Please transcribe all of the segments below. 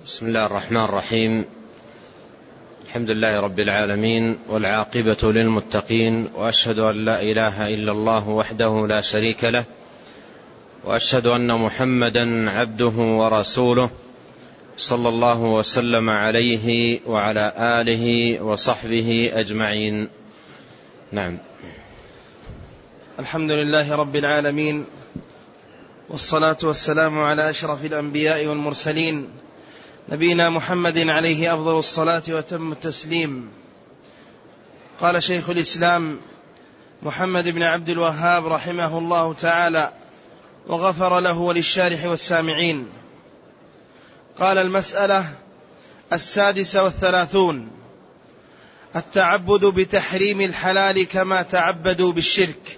بسم الله الرحمن الرحيم. الحمد لله رب العالمين، والعاقبة للمتقين، وأشهد أن لا إله إلا الله وحده لا شريك له، وأشهد أن محمدا عبده ورسوله، صلى الله وسلم عليه وعلى آله وصحبه أجمعين. نعم. الحمد لله رب العالمين، والصلاة والسلام على أشرف الأنبياء والمرسلين، نبينا محمد عليه أفضل الصلاة وتم التسليم. قال شيخ الإسلام محمد بن عبد الوهاب رحمه الله تعالى وغفر له وللشارح والسامعين. قال: المسألة 36: التعبد بتحريم الحلال كما تعبدوا بالشرك.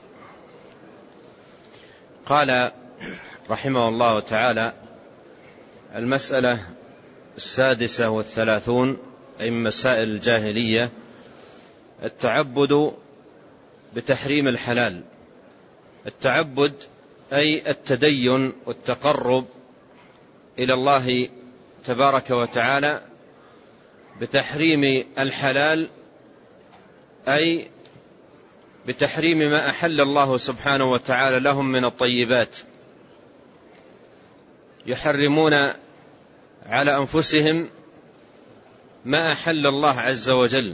قال رحمه الله تعالى: المسألة 36 أي من مسائل الجاهلية، التعبد بتحريم الحلال. التعبد أي التدين والتقرب إلى الله تبارك وتعالى بتحريم الحلال، أي بتحريم ما أحل الله سبحانه وتعالى لهم من الطيبات. يحرمون على أنفسهم ما أحل الله عز وجل،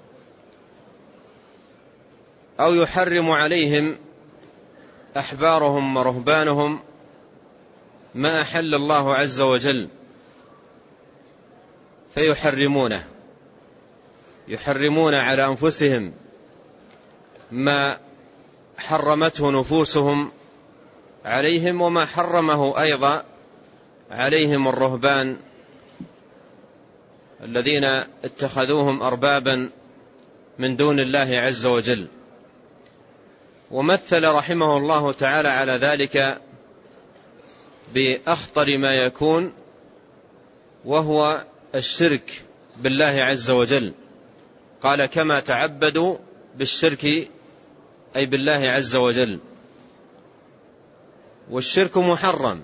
أو يحرم عليهم أحبارهم ورهبانهم ما أحل الله عز وجل فيحرمونه. يحرمون على أنفسهم ما حرمته نفوسهم عليهم، وما حرمه أيضا عليهم الرهبان الذين اتخذوهم أربابا من دون الله عز وجل. ومثل رحمه الله تعالى على ذلك بأخطر ما يكون، وهو الشرك بالله عز وجل. قال: كما تعبدوا بالشرك، أي بالله عز وجل. والشرك محرم،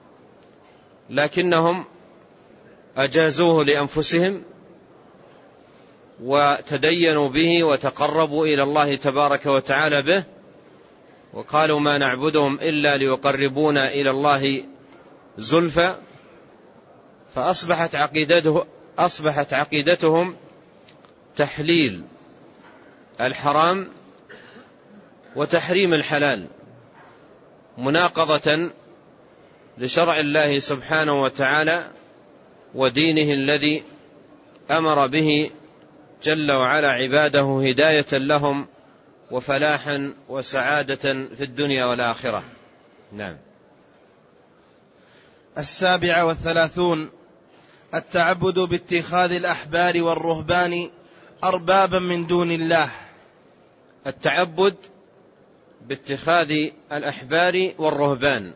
لكنهم أجازوه لأنفسهم وتدينوا به وتقربوا إلى الله تبارك وتعالى به، وقالوا: ما نعبدهم إلا ليقربونا إلى الله زلفى. فأصبحت عقيدتهم تحليل الحرام وتحريم الحلال، مناقضة لشرع الله سبحانه وتعالى ودينه الذي أمر به جل وعلا عباده هداية لهم وفلاحا وسعادة في الدنيا والآخرة. نعم. 37: التعبد باتخاذ الأحبار والرهبان أربابا من دون الله. التعبد باتخاذ الأحبار والرهبان.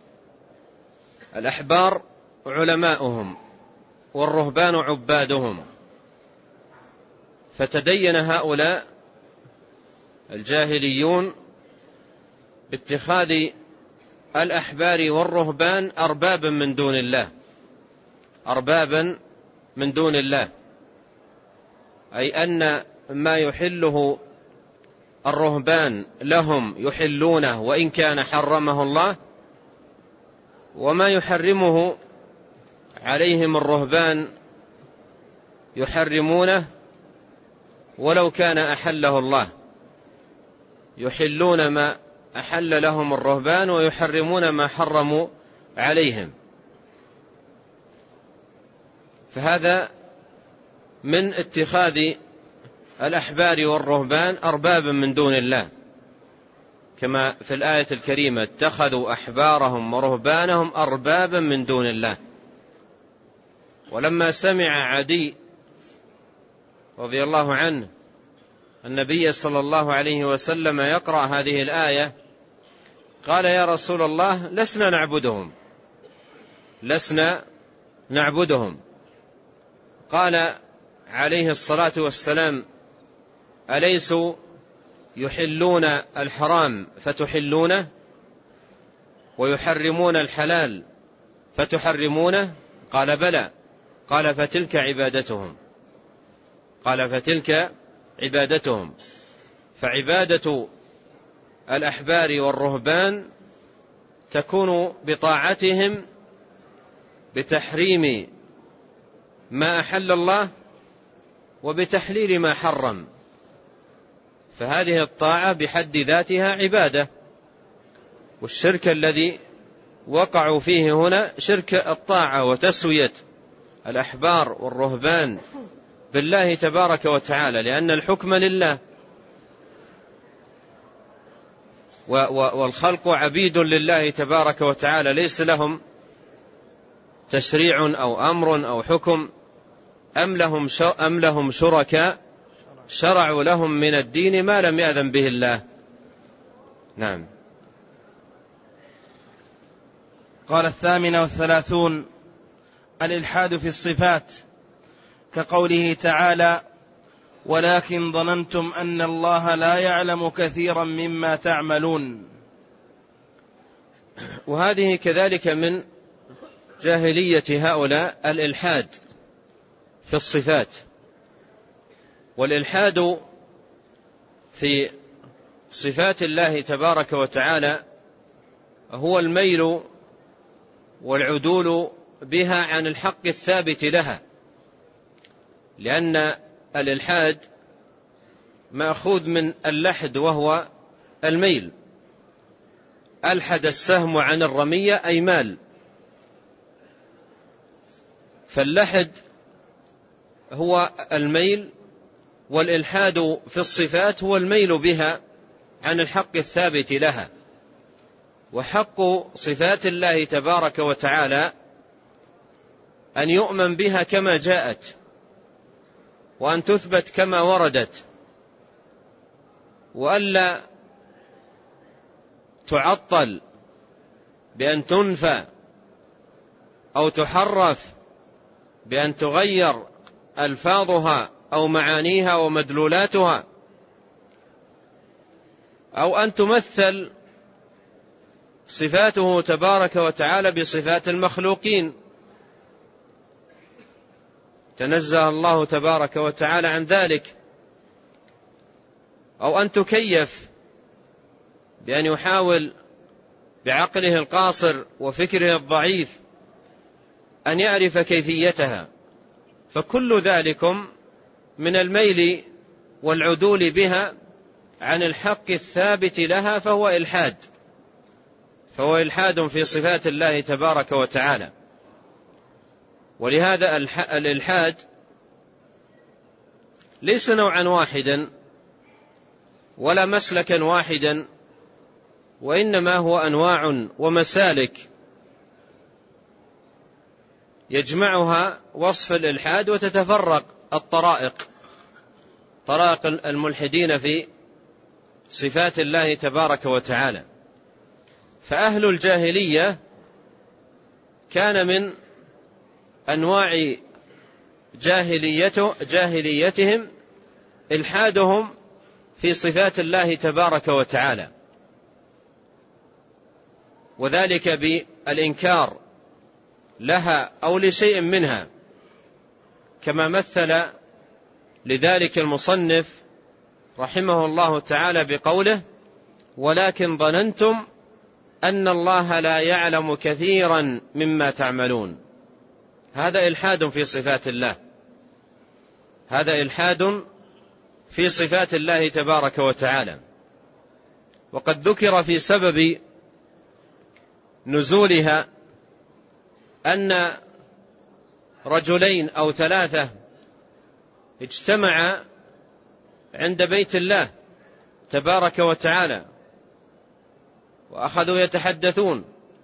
الأحبار علماؤهم، والرهبان عبادهم. فتدين هؤلاء الجاهليون باتخاذ الأحبار والرهبان أربابا من دون الله، أربابا من دون الله، أي أن ما يحله الرهبان لهم يحلونه وإن كان حرمه الله، وما يحرمه عليهم الرهبان يحرمونه ولو كان أحله الله. يحلون ما أحل لهم الرهبان ويحرمون ما حرموا عليهم. فهذا من اتخاذ الأحبار والرهبان أربابا من دون الله، كما في الآية الكريمة: اتخذوا أحبارهم ورهبانهم أربابا من دون الله. ولما سمع عدي رضي الله عنه النبي صلى الله عليه وسلم يقرأ هذه الآية، قال: يا رسول الله، لسنا نعبدهم. قال عليه الصلاة والسلام: أليسوا يحلون الحرام فتحلونه، ويحرمون الحلال فتحرمونه؟ قال: بلى، قال فتلك عبادتهم. فعبادة الأحبار والرهبان تكون بطاعتهم بتحريم ما أحل الله وبتحليل ما حرم، فهذه الطاعة بحد ذاتها عبادة. والشرك الذي وقعوا فيه هنا شرك الطاعة وتسوية الأحبار والرهبان بالله تبارك وتعالى، لأن الحكم لله والخلق عبيد لله تبارك وتعالى، ليس لهم تشريع أو أمر أو حكم، أم لهم شركاء شرعوا لهم من الدين ما لم يأذن به الله. نعم. قال 38 الإلحاد في الصفات، كقوله تعالى: ولكن ظننتم أن الله لا يعلم كثيرا مما تعملون. وهذه كذلك من جاهلية هؤلاء الإلحاد في الصفات. والإلحاد في صفات الله تبارك وتعالى هو الميل والعدول بها عن الحق الثابت لها، لأن الإلحاد مأخوذ من اللحد وهو الميل. ألحد السهم عن الرمية أي مال. فاللحد هو الميل، والإلحاد في الصفات هو الميل بها عن الحق الثابت لها. وحق صفات الله تبارك وتعالى أن يؤمن بها كما جاءت، وأن تثبت كما وردت، وألا تعطل بأن تنفى أو تحرف بأن تغير ألفاظها أو معانيها ومدلولاتها، أو أن تمثل صفاته تبارك وتعالى بصفات المخلوقين، تنزه الله تبارك وتعالى عن ذلك. أو أن تكيف بأن يحاول بعقله القاصر وفكره الضعيف أن يعرف كيفيتها، فكل ذلكم من الميل والعدول بها عن الحق الثابت لها، فهو إلحاد في صفات الله تبارك وتعالى. ولهذا الإلحاد ليس نوعا واحدا ولا مسلكا واحدا، وإنما هو أنواع ومسالك يجمعها وصف الإلحاد، وتتفرق طرائق الملحدين في صفات الله تبارك وتعالى. فأهل الجاهلية كان من أنواع جاهليتهم إلحادهم في صفات الله تبارك وتعالى، وذلك بالإنكار لها أو لشيء منها، كما مثل لذلك المصنف رحمه الله تعالى بقوله: ولكن ظننتم أن الله لا يعلم كثيرا مما تعملون. هذا إلحاد في صفات الله، هذا إلحاد في صفات الله تبارك وتعالى. وقد ذكر في سبب نزولها أن رجلين أو 3 اجتمعا عند بيت الله تبارك وتعالى، وأخذوا يتحدثون،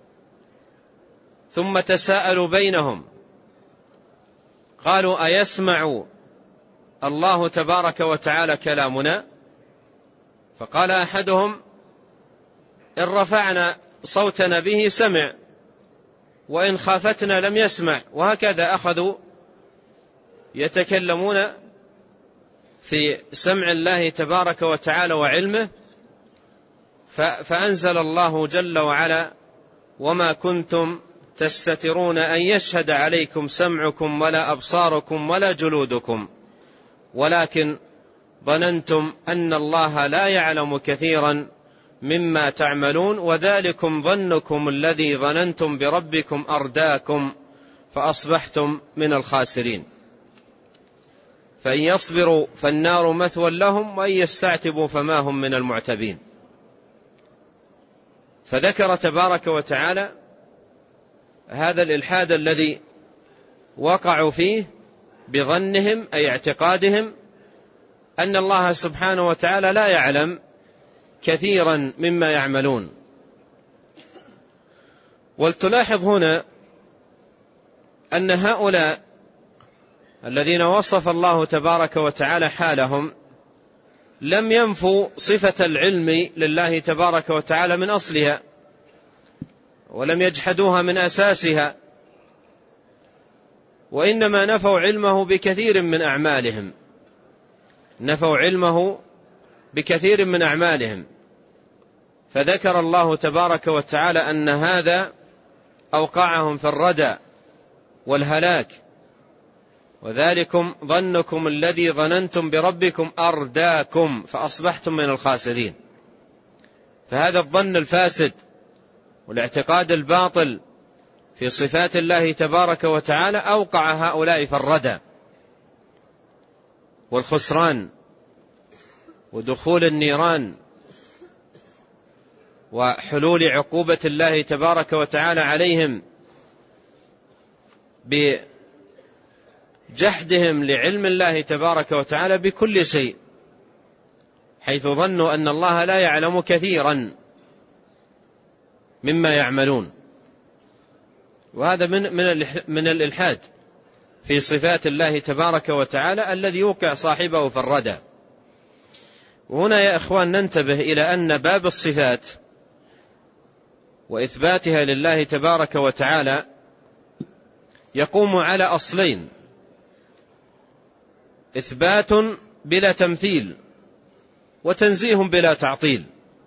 ثم تساءلوا بينهم قالوا: أيسمع الله تبارك وتعالى كلامنا؟ فقال أحدهم: إن رفعنا صوتنا به سمع، وإن خافتنا لم يسمع. وهكذا أخذوا يتكلمون في سمع الله تبارك وتعالى وعلمه، فأنزل الله جل وعلا: وما كنتم تستترون أن يشهد عليكم سمعكم ولا أبصاركم ولا جلودكم، ولكن ظننتم أن الله لا يعلم كثيرا مما تعملون، وذلكم ظنكم الذي ظننتم بربكم أرداكم فأصبحتم من الخاسرين. فإن يصبروا فالنار مثوى لهم، وإن يستعتبوا فما هم من المعتبين. فذكر تبارك وتعالى هذا الإلحاد الذي وقعوا فيه بظنهم، أي اعتقادهم أن الله سبحانه وتعالى لا يعلم كثيرا مما يعملون. ولتلاحظ هنا أن هؤلاء الذين وصف الله تبارك وتعالى حالهم لم ينفوا صفة العلم لله تبارك وتعالى من أصلها، ولم يجحدوها من أساسها، وإنما نفوا علمه بكثير من أعمالهم، نفوا علمه بكثير من أعمالهم. فذكر الله تبارك وتعالى أن هذا أوقعهم في الردى والهلاك، وذلكم ظنكم الذي ظننتم بربكم أرداكم فأصبحتم من الخاسرين. فهذا الظن الفاسد والاعتقاد الباطل في صفات الله تبارك وتعالى أوقع هؤلاء في الردى والخسران ودخول النيران وحلول عقوبة الله تبارك وتعالى عليهم بجحدهم لعلم الله تبارك وتعالى بكل شيء، حيث ظنوا أن الله لا يعلم كثيرا مما يعملون. وهذا من الإلحاد في صفات الله تبارك وتعالى الذي يوقع صاحبه في الردى. وهنا يا إخوان ننتبه إلى أن باب الصفات وإثباتها لله تبارك وتعالى يقوم على أصلين: إثبات بلا تمثيل، وتنزيه بلا تعطيل،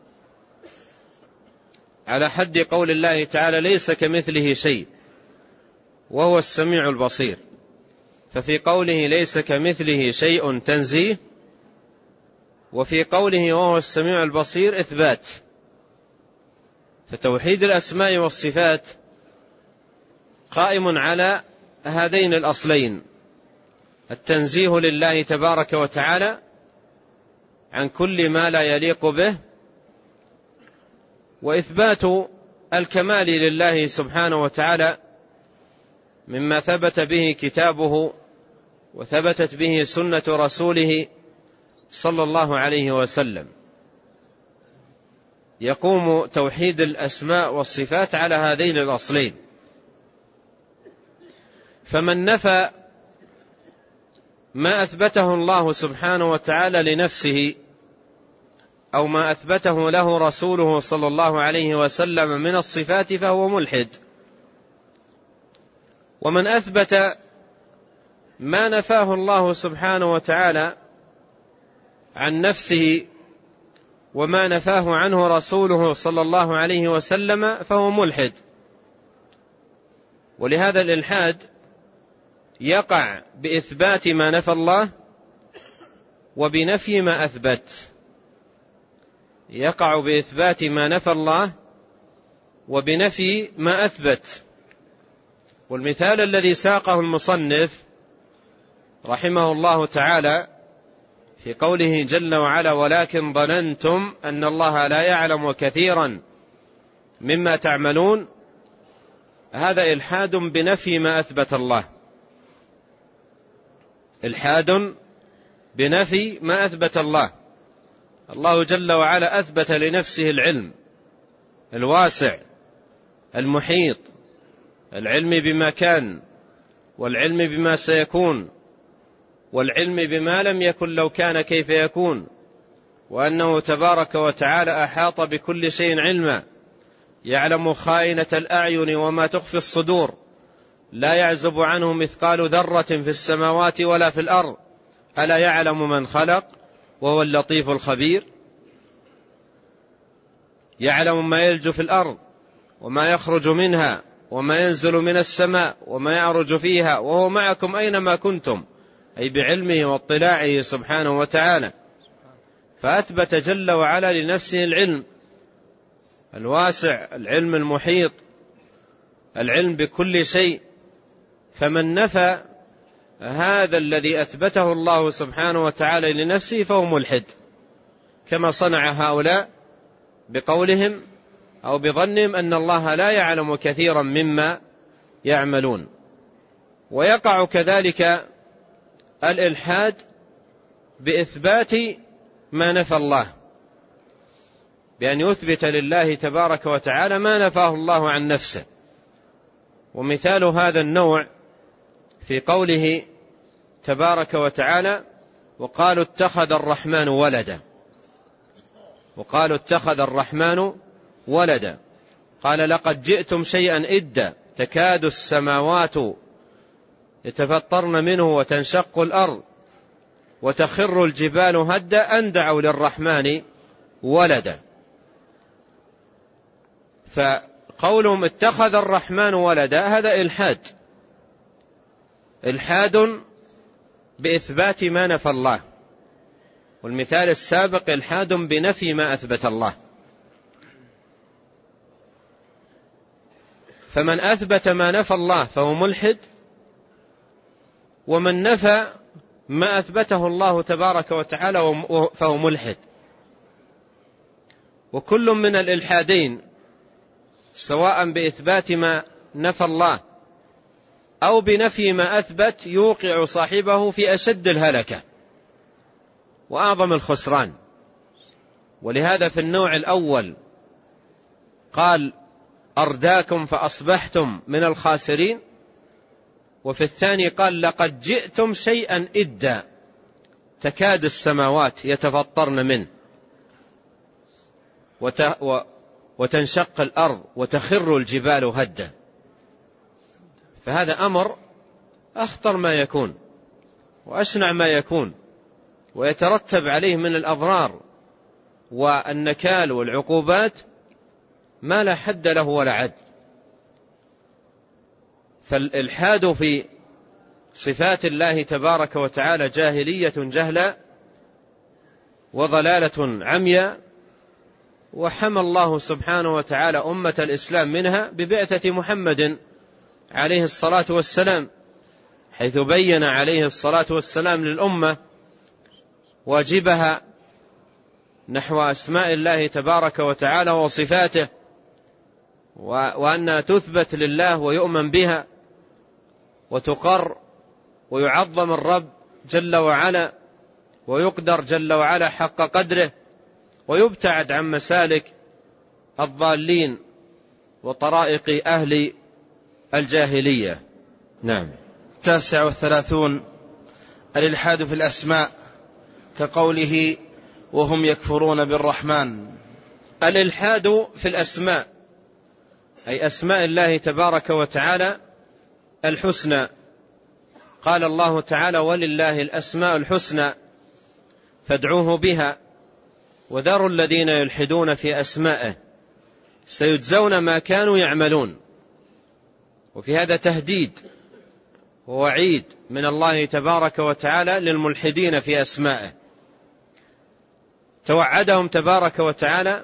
على حد قول الله تعالى: ليس كمثله شيء وهو السميع البصير. ففي قوله ليس كمثله شيء تنزيه، وفي قوله وهو السميع البصير إثبات. فتوحيد الأسماء والصفات قائم على هذين الأصلين: التنزيه لله تبارك وتعالى عن كل ما لا يليق به، وإثبات الكمال لله سبحانه وتعالى مما ثبت به كتابه وثبتت به سنة رسوله صلى الله عليه وسلم. يقوم توحيد الأسماء والصفات على هذين الأصلين. فمن نفى ما أثبته الله سبحانه وتعالى لنفسه أو ما أثبته له رسوله صلى الله عليه وسلم من الصفات فهو ملحد. ومن أثبت ما نفاه الله سبحانه وتعالى عن نفسه وما نفاه عنه رسوله صلى الله عليه وسلم فهو ملحد. ولهذا الإلحاد يقع بإثبات ما نفى الله وبنفي ما أثبت، يقع بإثبات ما نفى الله وبنفي ما أثبت. والمثال الذي ساقه المصنف رحمه الله تعالى في قوله جل وعلا: ولكن ظننتم أن الله لا يعلم كثيرا مما تعملون، هذا إلحاد بنفي ما أثبت الله، إلحاد بنفي ما أثبت الله. الله جل وعلا أثبت لنفسه العلم الواسع المحيط، العلم بما كان، والعلم بما سيكون، والعلم بما لم يكن لو كان كيف يكون، وأنه تبارك وتعالى أحاط بكل شيء علما، يعلم خائنة الأعين وما تخفي الصدور، لا يعزب عنه مثقال ذرة في السماوات ولا في الأرض، ألا يعلم من خلق وهو اللطيف الخبير. يعلم ما يلج في الأرض وما يخرج منها وما ينزل من السماء وما يعرج فيها وهو معكم أينما كنتم، أي بعلمه واطلاعه سبحانه وتعالى. فأثبت جل وعلا لنفسه العلم الواسع، العلم المحيط، العلم بكل شيء. فمن نفى هذا الذي أثبته الله سبحانه وتعالى لنفسه فهو ملحد، كما صنع هؤلاء بقولهم أو بظنهم أن الله لا يعلم كثيرا مما يعملون. ويقع كذلك الإلحاد بإثبات ما نفى الله، بأن يثبت لله تبارك وتعالى ما نفاه الله عن نفسه. ومثال هذا النوع في قوله تبارك وتعالى: وقالوا اتخذ الرحمن ولدا. وقالوا اتخذ الرحمن ولدا. قال: لقد جئتم شيئا إدا، تكاد السماوات يتفطرن منه وتنشق الأرض وتخر الجبال هدا أن دعوا للرحمن ولدا. فقولهم اتخذ الرحمن ولدا هذا إلحاد بإثبات ما نفى الله. والمثال السابق إلحاد بنفي ما أثبت الله. فمن أثبت ما نفى الله فهو ملحد، ومن نفى ما أثبته الله تبارك وتعالى فهو ملحد. وكل من الإلحادين سواء بإثبات ما نفى الله أو بنفي ما أثبت يوقع صاحبه في أشد الهلكة وأعظم الخسران. ولهذا في النوع الأول قال: أرداكم فأصبحتم من الخاسرين. وفي الثاني قال: لقد جئتم شيئا إدا، تكاد السماوات يتفطرن منه وتنشق الأرض وتخر الجبال هدا. فهذا أمر أخطر ما يكون وأشنع ما يكون، ويترتب عليه من الأضرار والنكال والعقوبات ما لا حد له ولا عد. فالإلحاد في صفات الله تبارك وتعالى جاهلية جهلا وضلالة عمياء، وحمى الله سبحانه وتعالى أمة الإسلام منها ببعثة محمد عليه الصلاة والسلام، حيث بين عليه الصلاة والسلام للأمة واجبها نحو أسماء الله تبارك وتعالى وصفاته، وأنها تثبت لله ويؤمن بها وتقر ويعظم الرب جل وعلا ويقدر جل وعلا حق قدره ويبتعد عن مسالك الضالين وطرائق أهل الجاهلية. نعم. 39 الإلحاد في الأسماء، كقوله: وهم يكفرون بالرحمن. الإلحاد في الأسماء أي أسماء الله تبارك وتعالى الحسنى. قال الله تعالى: ولله الأسماء الحسنى فادعوه بها وذروا الذين يلحدون في أسمائه سيجزون ما كانوا يعملون. وفي هذا تهديد ووعيد من الله تبارك وتعالى للملحدين في أسمائه. توعدهم تبارك وتعالى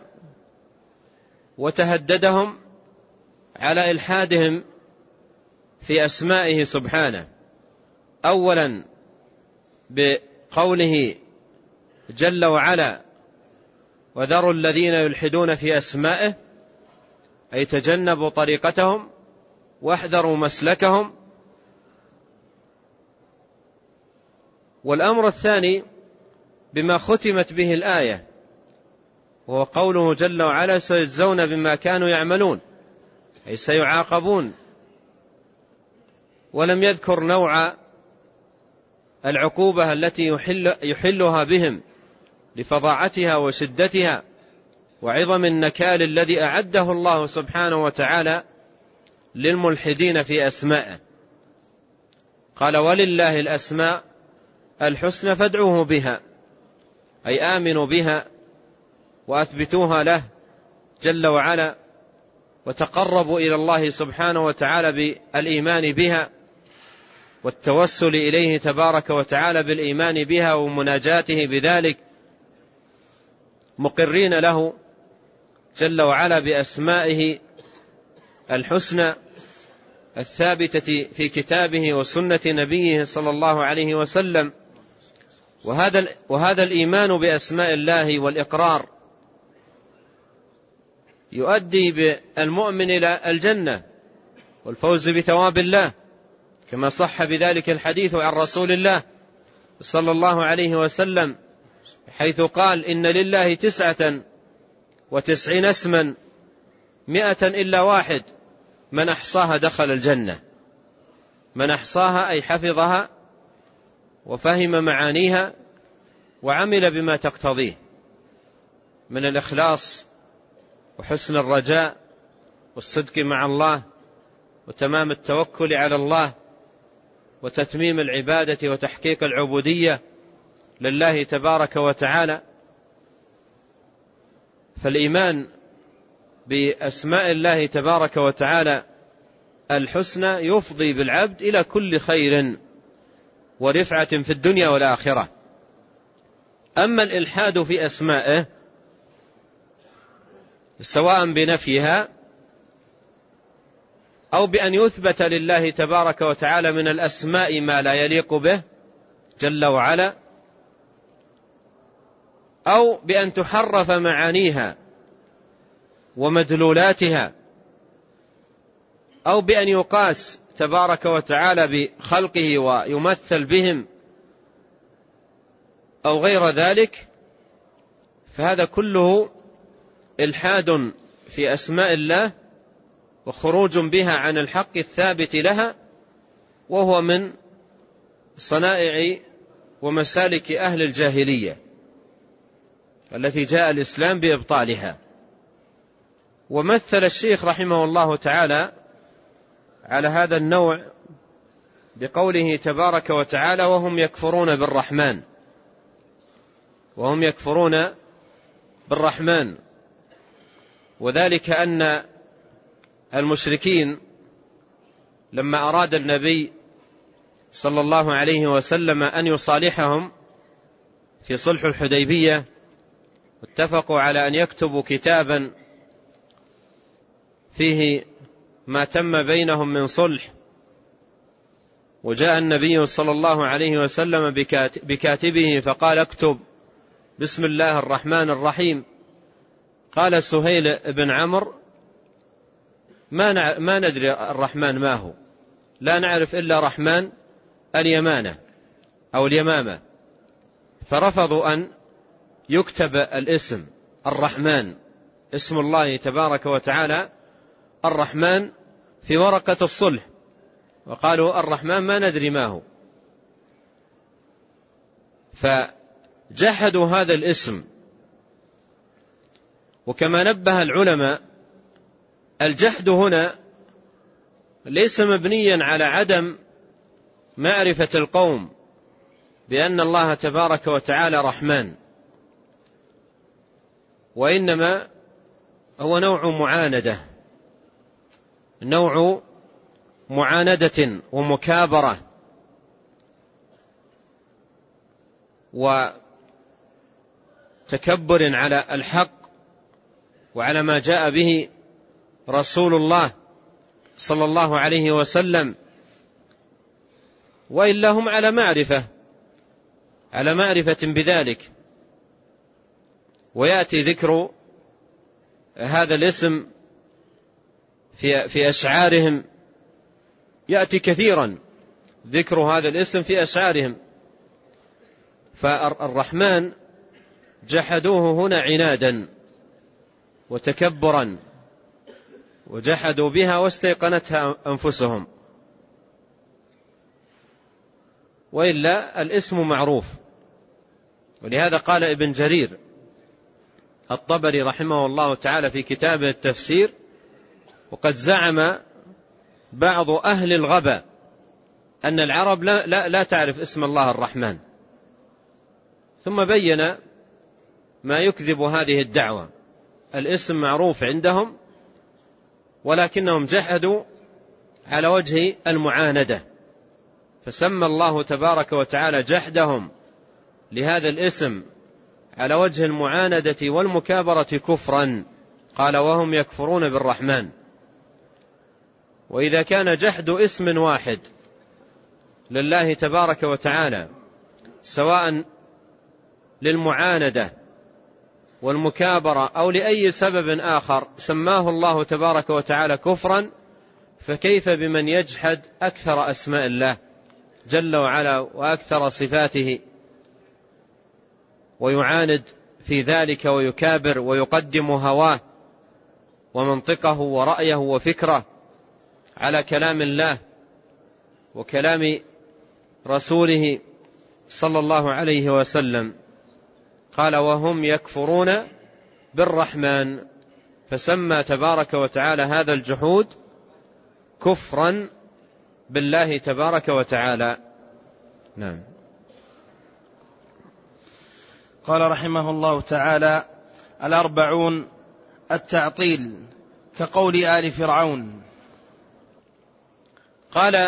وتهددهم على إلحادهم في أسمائه سبحانه، أولا بقوله جل وعلا: وذروا الذين يلحدون في أسمائه، أي تجنبوا طريقتهم واحذروا مسلكهم. والأمر الثاني بما ختمت به الآية، وهو قوله جل وعلا: سيجزون بما كانوا يعملون، أي سيعاقبون. ولم يذكر نوع العقوبة التي يحلها بهم لفظاعتها وشدتها وعظم النكال الذي أعده الله سبحانه وتعالى للملحدين في أسمائه. قال: ولله الأسماء الحسنى فادعوه بها، أي آمنوا بها وأثبتوها له جل وعلا وتقربوا إلى الله سبحانه وتعالى بالإيمان بها والتوسل إليه تبارك وتعالى بالإيمان بها ومناجاته بذلك، مقرين له جل وعلا بأسمائه الحسنى الثابتة في كتابه وسنة نبيه صلى الله عليه وسلم. وهذا الإيمان بأسماء الله والإقرار يؤدي بالمؤمن إلى الجنة والفوز بثواب الله، كما صح بذلك الحديث عن رسول الله صلى الله عليه وسلم، حيث قال: إن لله 99 اسما 100 إلا واحد، من أحصاها دخل الجنة. من أحصاها أي حفظها وفهم معانيها وعمل بما تقتضيه من الإخلاص وحسن الرجاء والصدق مع الله وتمام التوكل على الله وتتميم العبادة وتحقيق العبودية لله تبارك وتعالى. فالإيمان بأسماء الله تبارك وتعالى الحسنى يفضي بالعبد إلى كل خير ورفعة في الدنيا والآخرة. أما الإلحاد في أسمائه سواء بنفيها أو بأن يثبت لله تبارك وتعالى من الأسماء ما لا يليق به جل وعلا، أو بأن تحرف معانيها ومدلولاتها، أو بأن يقاس تبارك وتعالى بخلقه ويمثل بهم أو غير ذلك، فهذا كله إلحاد في أسماء الله وخروج بها عن الحق الثابت لها، وهو من صنائع ومسالك أهل الجاهلية التي جاء الإسلام بإبطالها. ومثل الشيخ رحمه الله تعالى على هذا النوع بقوله تبارك وتعالى: وهم يكفرون بالرحمن. وهم يكفرون بالرحمن، وذلك أن المشركين لما أراد النبي صلى الله عليه وسلم أن يصالحهم في صلح الحديبية، اتفقوا على أن يكتبوا كتابا فيه ما تم بينهم من صلح، وجاء النبي صلى الله عليه وسلم بكاتبه فقال: اكتب بسم الله الرحمن الرحيم. قال سهيل بن عمرو: ما ندري الرحمن ما هو، لا نعرف إلا رحمن اليمانة أو اليمامة. فرفضوا أن يكتب الاسم الرحمن، اسم الله تبارك وتعالى الرحمن، في ورقة الصلح، وقالوا الرحمن ما ندري ما هو. فجحدوا هذا الاسم. وكما نبه العلماء، الجحد هنا ليس مبنيا على عدم معرفة القوم بأن الله تبارك وتعالى رحمن، وإنما هو نوع معاندة ومكابرة وتكبر على الحق وعلى ما جاء به رسول الله صلى الله عليه وسلم، وإلا هم على معرفة بذلك. ويأتي ذكر هذا الاسم في أشعارهم، يأتي كثيرا ذكر هذا الاسم في أشعارهم. فالرحمن جحدوه هنا عنادا وتكبرا، وجحدوا بها واستيقنتها أنفسهم، وإلا الاسم معروف. ولهذا قال ابن جرير الطبري رحمه الله تعالى في كتابه التفسير: وقد زعم بعض أهل الغبا أن العرب لا تعرف اسم الله الرحمن، ثم بين ما يكذب هذه الدعوة. الاسم معروف عندهم، ولكنهم جحدوا على وجه المعاندة، فسمى الله تبارك وتعالى جحدهم لهذا الاسم على وجه المعاندة والمكابرة كفرا، قال وهم يكفرون بالرحمن. وإذا كان جحد اسم واحد لله تبارك وتعالى سواء للمعاندة والمكابرة أو لأي سبب آخر سماه الله تبارك وتعالى كفرا، فكيف بمن يجحد أكثر أسماء الله جل وعلا وأكثر صفاته ويعاند في ذلك ويكابر ويقدم هواه ومنطقه ورأيه وفكره على كلام الله وكلام رسوله صلى الله عليه وسلم. قال وهم يكفرون بالرحمن، فسمى تبارك وتعالى هذا الجحود كفرا بالله تبارك وتعالى. نعم. قال رحمه الله تعالى: 40 التعطيل كقول آل فرعون. قال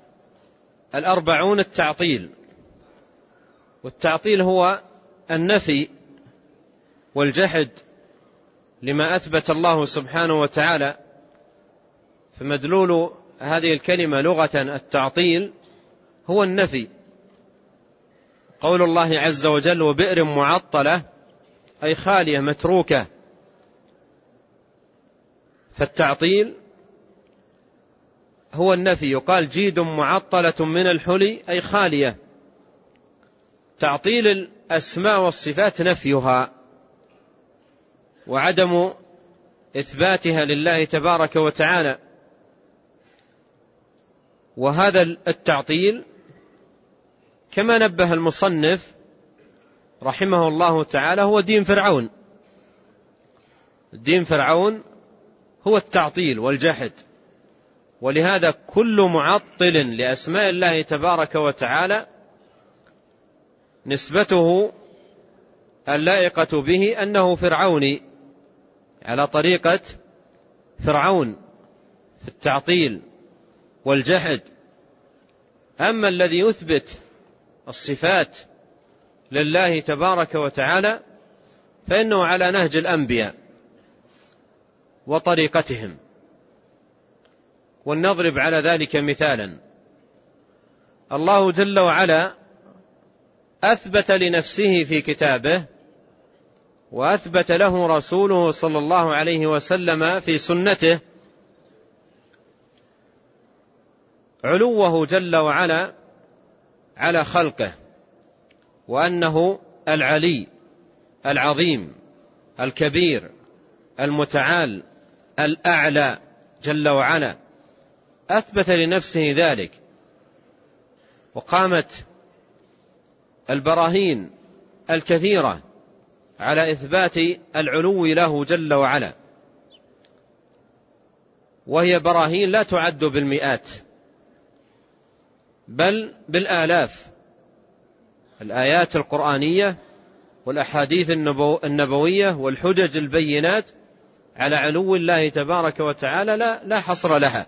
40 التعطيل، والتعطيل هو النفي والجحد لما أثبت الله سبحانه وتعالى. فمدلول هذه الكلمة لغة التعطيل هو النفي. قول الله عز وجل وبئر معطلة أي خالية متروكة، فالتعطيل هو النفي. يقال جيد معطلة من الحلي أي خالية. تعطيل الأسماء والصفات نفيها وعدم إثباتها لله تبارك وتعالى. وهذا التعطيل كما نبه المصنف رحمه الله تعالى هو دين فرعون. دين فرعون هو التعطيل والجحد، ولهذا كل معطل لأسماء الله تبارك وتعالى نسبته اللائقة به أنه فرعوني على طريقة فرعون في التعطيل والجحد. أما الذي يثبت الصفات لله تبارك وتعالى فإنه على نهج الأنبياء وطريقتهم. ولنضرب على ذلك مثالا. الله جل وعلا أثبت لنفسه في كتابه وأثبت له رسوله صلى الله عليه وسلم في سنته علوه جل وعلا على خلقه، وأنه العلي العظيم الكبير المتعال الأعلى جل وعلا، أثبت لنفسه ذلك. وقامت البراهين الكثيرة على إثبات العلو له جل وعلا، وهي براهين لا تعد بالمئات بل بالآلاف. الآيات القرآنية والأحاديث النبوية والحجج البينات على علو الله تبارك وتعالى لا حصر لها.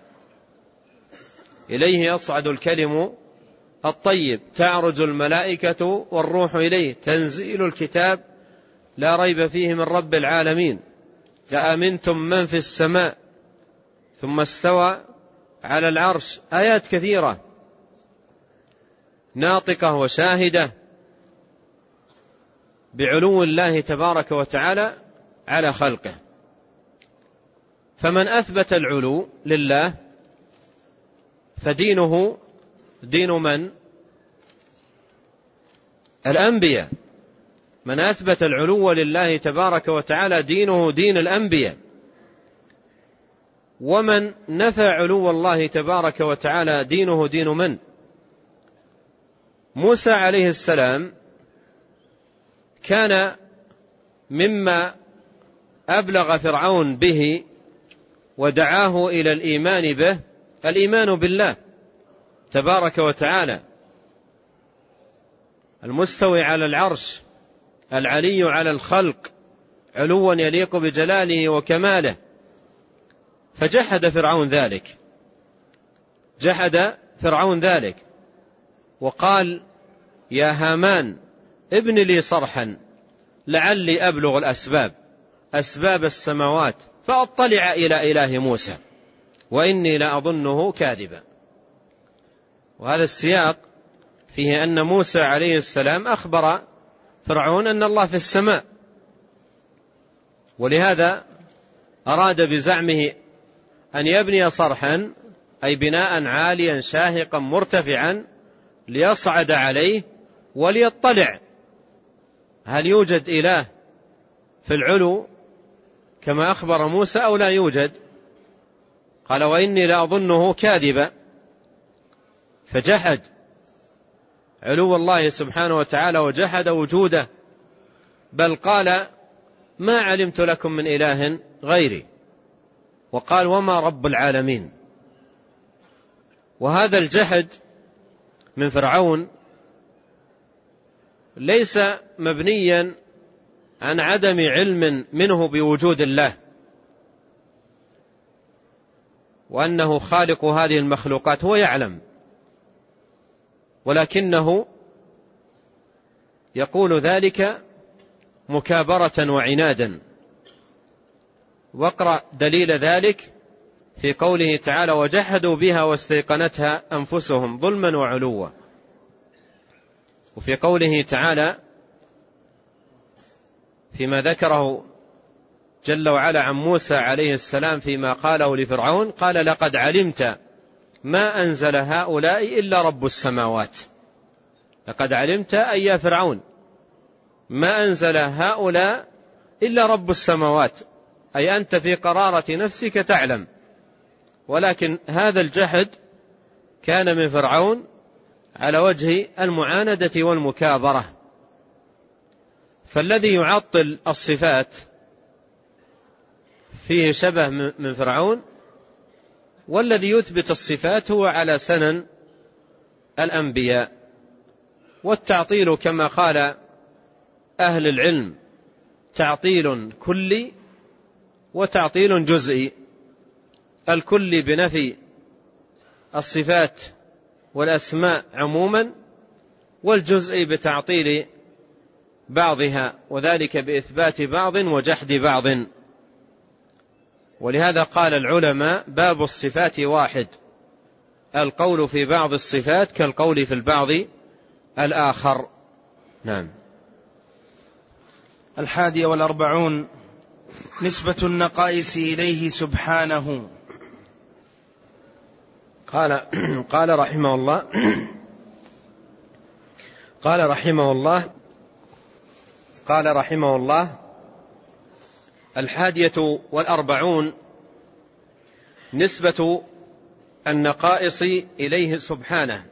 إليه يصعد الكلم الطيب، تعرج الملائكة والروح إليه، تنزيل الكتاب لا ريب فيه من رب العالمين، أأمنتم من في السماء ثم استوى على العرش. آيات كثيرة ناطقة وشاهدة بعلو الله تبارك وتعالى على خلقه. فمن أثبت العلو لله فدينه دين من؟ الأنبياء. من أثبت العلو لله تبارك وتعالى دينه دين الأنبياء. ومن نفى علو الله تبارك وتعالى دينه دين من؟ موسى عليه السلام كان مما أبلغ فرعون به ودعاه إلى الإيمان به الإيمان بالله تبارك وتعالى، المستوي على العرش، العلي على الخلق علوا يليق بجلاله وكماله. فجحد فرعون ذلك، جحد فرعون ذلك وقال: يا هامان ابن لي صرحا لعلي أبلغ أسباب السماوات فأطلع إلى إله موسى وإني لأظنه كاذبا. وهذا السياق فيه أن موسى عليه السلام أخبر فرعون أن الله في السماء، ولهذا أراد بزعمه أن يبني صرحا، أي بناء عاليا شاهقا مرتفعا، ليصعد عليه وليطلع هل يوجد إله في العلو كما أخبر موسى أو لا يوجد. قال: وإني لأظنه كاذبا. فجحد علو الله سبحانه وتعالى وجحد وجوده، بل قال: ما علمت لكم من إله غيري، وقال: وما رب العالمين. وهذا الجحد من فرعون ليس مبنيا عن عدم علم منه بوجود الله وأنه خالق هذه المخلوقات، هو يعلم، ولكنه يقول ذلك مكابرة وعنادا. واقرأ دليل ذلك في قوله تعالى: وجحدوا بها واستيقنتها أنفسهم ظلما وعلوا. وفي قوله تعالى فيما ذكره جل وعلا عن موسى عليه السلام فيما قاله لفرعون، قال: لقد علمت ما أنزل هؤلاء إلا رب السماوات. لقد علمت أي يا فرعون ما أنزل هؤلاء إلا رب السماوات، أي أنت في قرارة نفسك تعلم. ولكن هذا الجحد كان من فرعون على وجه المعاندة والمكابرة. فالذي يعطل الصفات فيه شبه من فرعون، والذي يثبت الصفات هو على سنن الأنبياء. والتعطيل كما قال أهل العلم تعطيل كلي وتعطيل جزئي. الكلي بنفي الصفات والأسماء عموما، والجزئي بتعطيل بعضها، وذلك بإثبات بعض وجحد بعض. ولهذا قال العلماء: باب الصفات واحد، القول في بعض الصفات كالقول في البعض الآخر. نعم. 41 نسبة النقائص إليه سبحانه. قال رحمه الله 41 نسبة النقائص إليه سبحانه،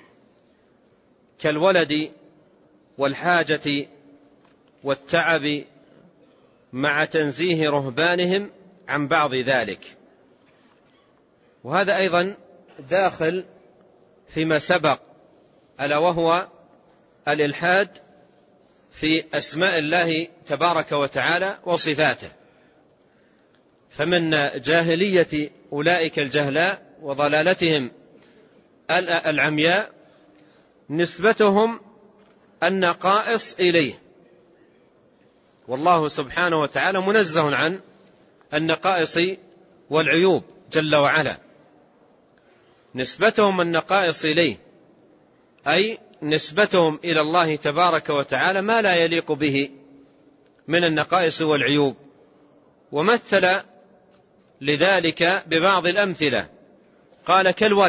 كالولد والحاجة والتعب، مع تنزيه رهبانهم عن بعض ذلك. وهذا أيضا داخل فيما سبق، ألا وهو الإلحاد في أسماء الله تبارك وتعالى وصفاته. فمن جاهلية أولئك الجهلاء وضلالتهم العمياء نسبتهم النقائص إليه، والله سبحانه وتعالى منزه عن النقائص والعيوب جل وعلا. نسبتهم النقائص إليه أي نسبتهم إلى الله تبارك وتعالى ما لا يليق به من النقائص والعيوب. ومثل لذلك ببعض الأمثلة، قال: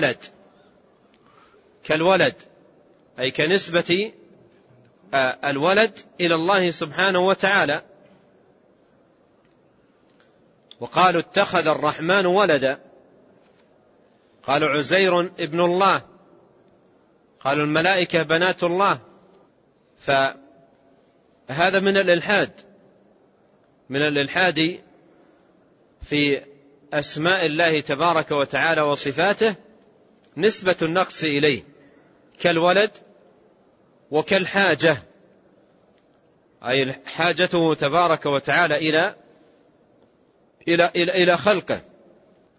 كالولد أي كنسبة الولد إلى الله سبحانه وتعالى. وقالوا: اتخذ الرحمن ولدا، قالوا: عزير ابن الله، قالوا: الملائكة بنات الله. فهذا من الإلحاد في أسماء الله تبارك وتعالى وصفاته، نسبة النقص إليه، كالولد وكالحاجة، أي حاجته تبارك وتعالى إلى خلقه،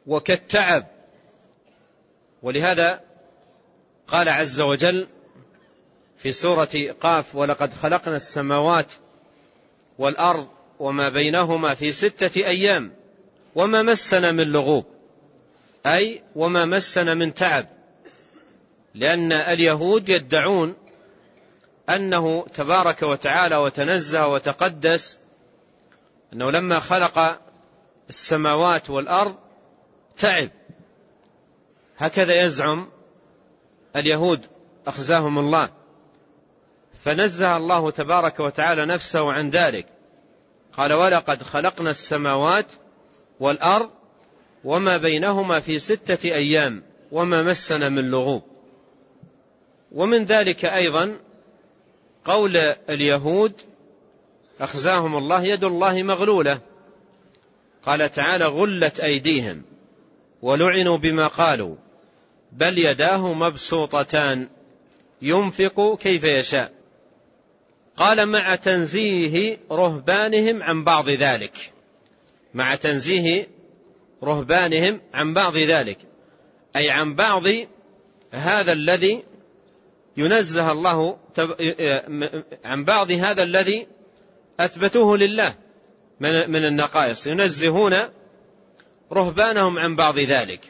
وكالتعب. ولهذا قال عز وجل في سورة قاف: ولقد خلقنا السماوات والأرض وما بينهما في 6 أيام وما مسنا من لغوب، أي وما مسنا من تعب. لأن اليهود يدعون أنه تبارك وتعالى وتنزه وتقدس أنه لما خلق السماوات والأرض تعب، هكذا يزعم اليهود أخزاهم الله. فنزه الله تبارك وتعالى نفسه عن ذلك، قال: ولقد خلقنا السماوات والأرض وما بينهما في 6 أيام وما مسنا من لغوب. ومن ذلك أيضا قول اليهود أخزاهم الله: يد الله مغلولة. قال تعالى: غلت أيديهم ولعنوا بما قالوا بل يداه مبسوطتان ينفق كيف يشاء. قال: مع تنزيه رهبانهم عن بعض ذلك، مع تنزيه رهبانهم عن بعض ذلك، أي عن بعض هذا الذي ينزه الله عن بعض هذا الذي أثبتوه لله من النقائص، ينزهون رهبانهم عن بعض ذلك.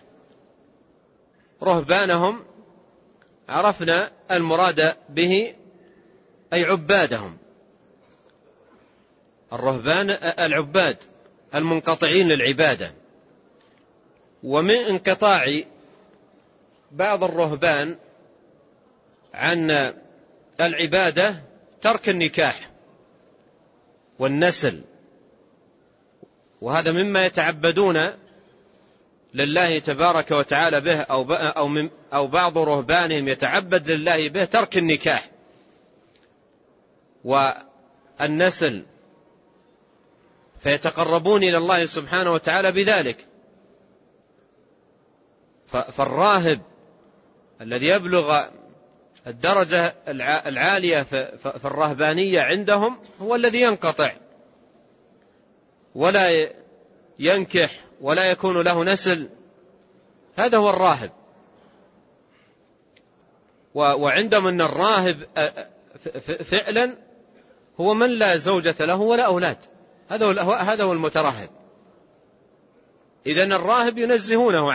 رهبانهم عرفنا المراد به أي عبادهم، الرهبان العباد المنقطعين للعبادة. ومن انقطاع بعض الرهبان عن العبادة ترك النكاح والنسل، وهذا مما يتعبدون لله تبارك وتعالى به، أو بعض رهبانهم يتعبد لله به ترك النكاح والنسل، فيتقربون إلى الله سبحانه وتعالى بذلك. فالراهب الذي يبلغ الدرجة العالية في الرهبانية عندهم هو الذي ينقطع ولا ينكح ولا يكون له نسل، هذا هو الراهب. وعندهم أن الراهب فعلا هو من لا زوجة له ولا أولاد، هذا هو المترهب. إذن الراهب ينزهونه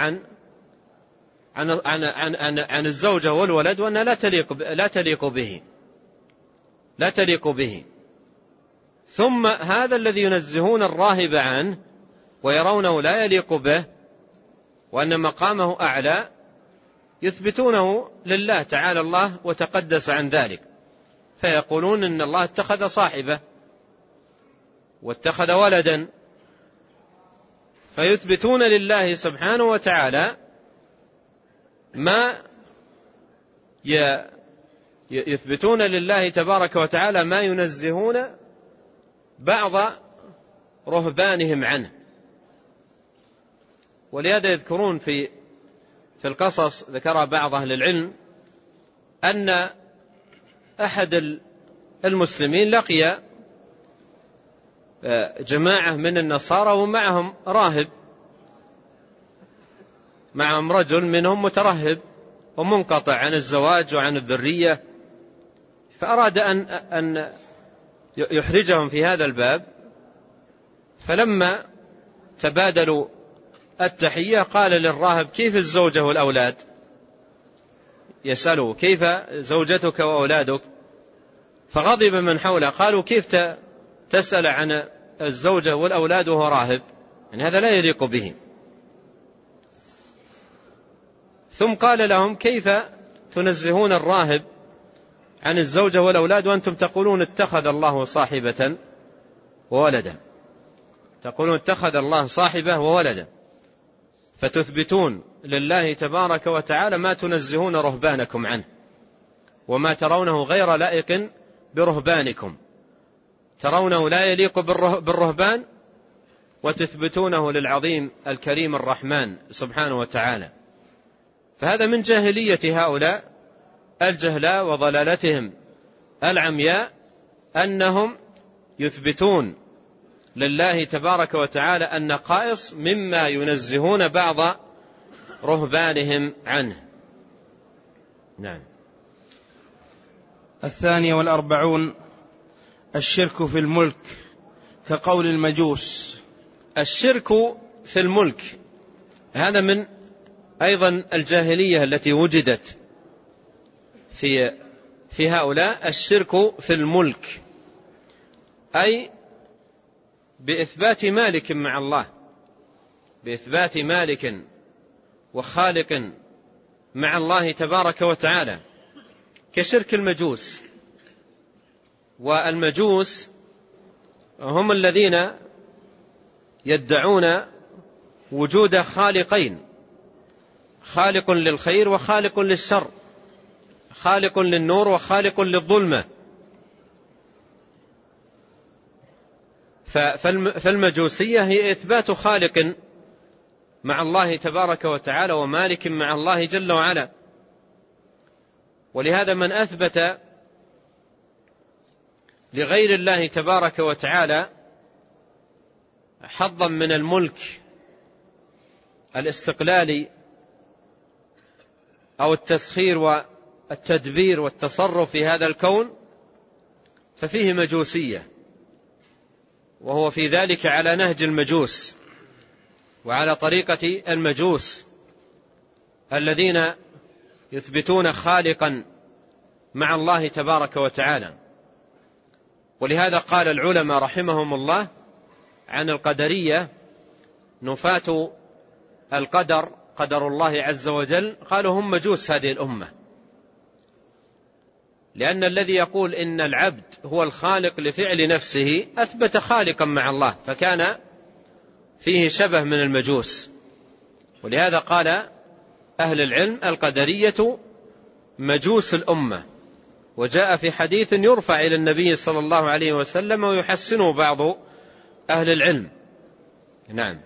عن الزوجة والولد، وأنها لا تليق به. ثم هذا الذي ينزهون الراهب عنه ويرونه لا يليق به وأن مقامه أعلى، يثبتونه لله تعالى الله وتقدس عن ذلك، فيقولون إن الله اتخذ صاحبة واتخذ ولدا، فيثبتون لله سبحانه وتعالى ما يثبتون لله تبارك وتعالى ما ينزهون بعض رهبانهم عنه. ولهذا يذكرون في القصص، ذكر بعض أهل العلم أن أحد المسلمين لقي جماعة من النصارى ومعهم راهب، معهم رجل منهم مترهب ومنقطع عن الزواج وعن الذرية، فأراد أن يحرجهم في هذا الباب. فلما تبادلوا التحية قال للراهب: كيف الزوجة والأولاد؟ يسأله: كيف زوجتك وأولادك؟ فغضب من حوله، قالوا: كيف تسأل عن الزوجة والأولاد وهو راهب؟ يعني هذا لا يليق به. ثم قال لهم: كيف تنزهون الراهب عن الزوجة والأولاد وأنتم تقولون اتخذ الله صاحبة وولدا؟ تقولون اتخذ الله صاحبة وولدا، فتثبتون لله تبارك وتعالى ما تنزهون رهبانكم عنه وما ترونه غير لائق برهبانكم، ترونه لا يليق بالرهبان وتثبتونه للعظيم الكريم الرحمن سبحانه وتعالى. فهذا من جاهلية هؤلاء الجهلاء وضلالتهم العمياء، أنهم يثبتون لله تبارك وتعالى النقائص مما ينزهون بعض رهبانهم عنه. نعم. 42 الشرك في الملك كقول المجوس. الشرك في الملك هذا من أيضا الجاهلية التي وجدت في هؤلاء. الشرك في الملك أي بإثبات مالك مع الله، بإثبات مالك وخالق مع الله تبارك وتعالى، كشرك المجوس. والمجوس هم الذين يدعون وجود خالقين، خالق للخير وخالق للشر، خالق للنور وخالق للظلمة. فالمجوسية هي إثبات خالق مع الله تبارك وتعالى ومالك مع الله جل وعلا. ولهذا من أثبت لغير الله تبارك وتعالى حظا من الملك الاستقلالي أو التسخير والتدبير والتصرف في هذا الكون ففيه مجوسية، وهو في ذلك على نهج المجوس وعلى طريقة المجوس الذين يثبتون خالقا مع الله تبارك وتعالى. ولهذا قال العلماء رحمهم الله عن القدرية نفاة القدر، قدر الله عز وجل، قالوا هم مجوس هذه الأمة، لأن الذي يقول إن العبد هو الخالق لفعل نفسه أثبت خالقا مع الله، فكان فيه شبه من المجوس. ولهذا قال أهل العلم القدرية مجوس الأمة. وجاء في حديث يرفع إلى النبي صلى الله عليه وسلم ويحسنه بعض أهل العلم. نعم.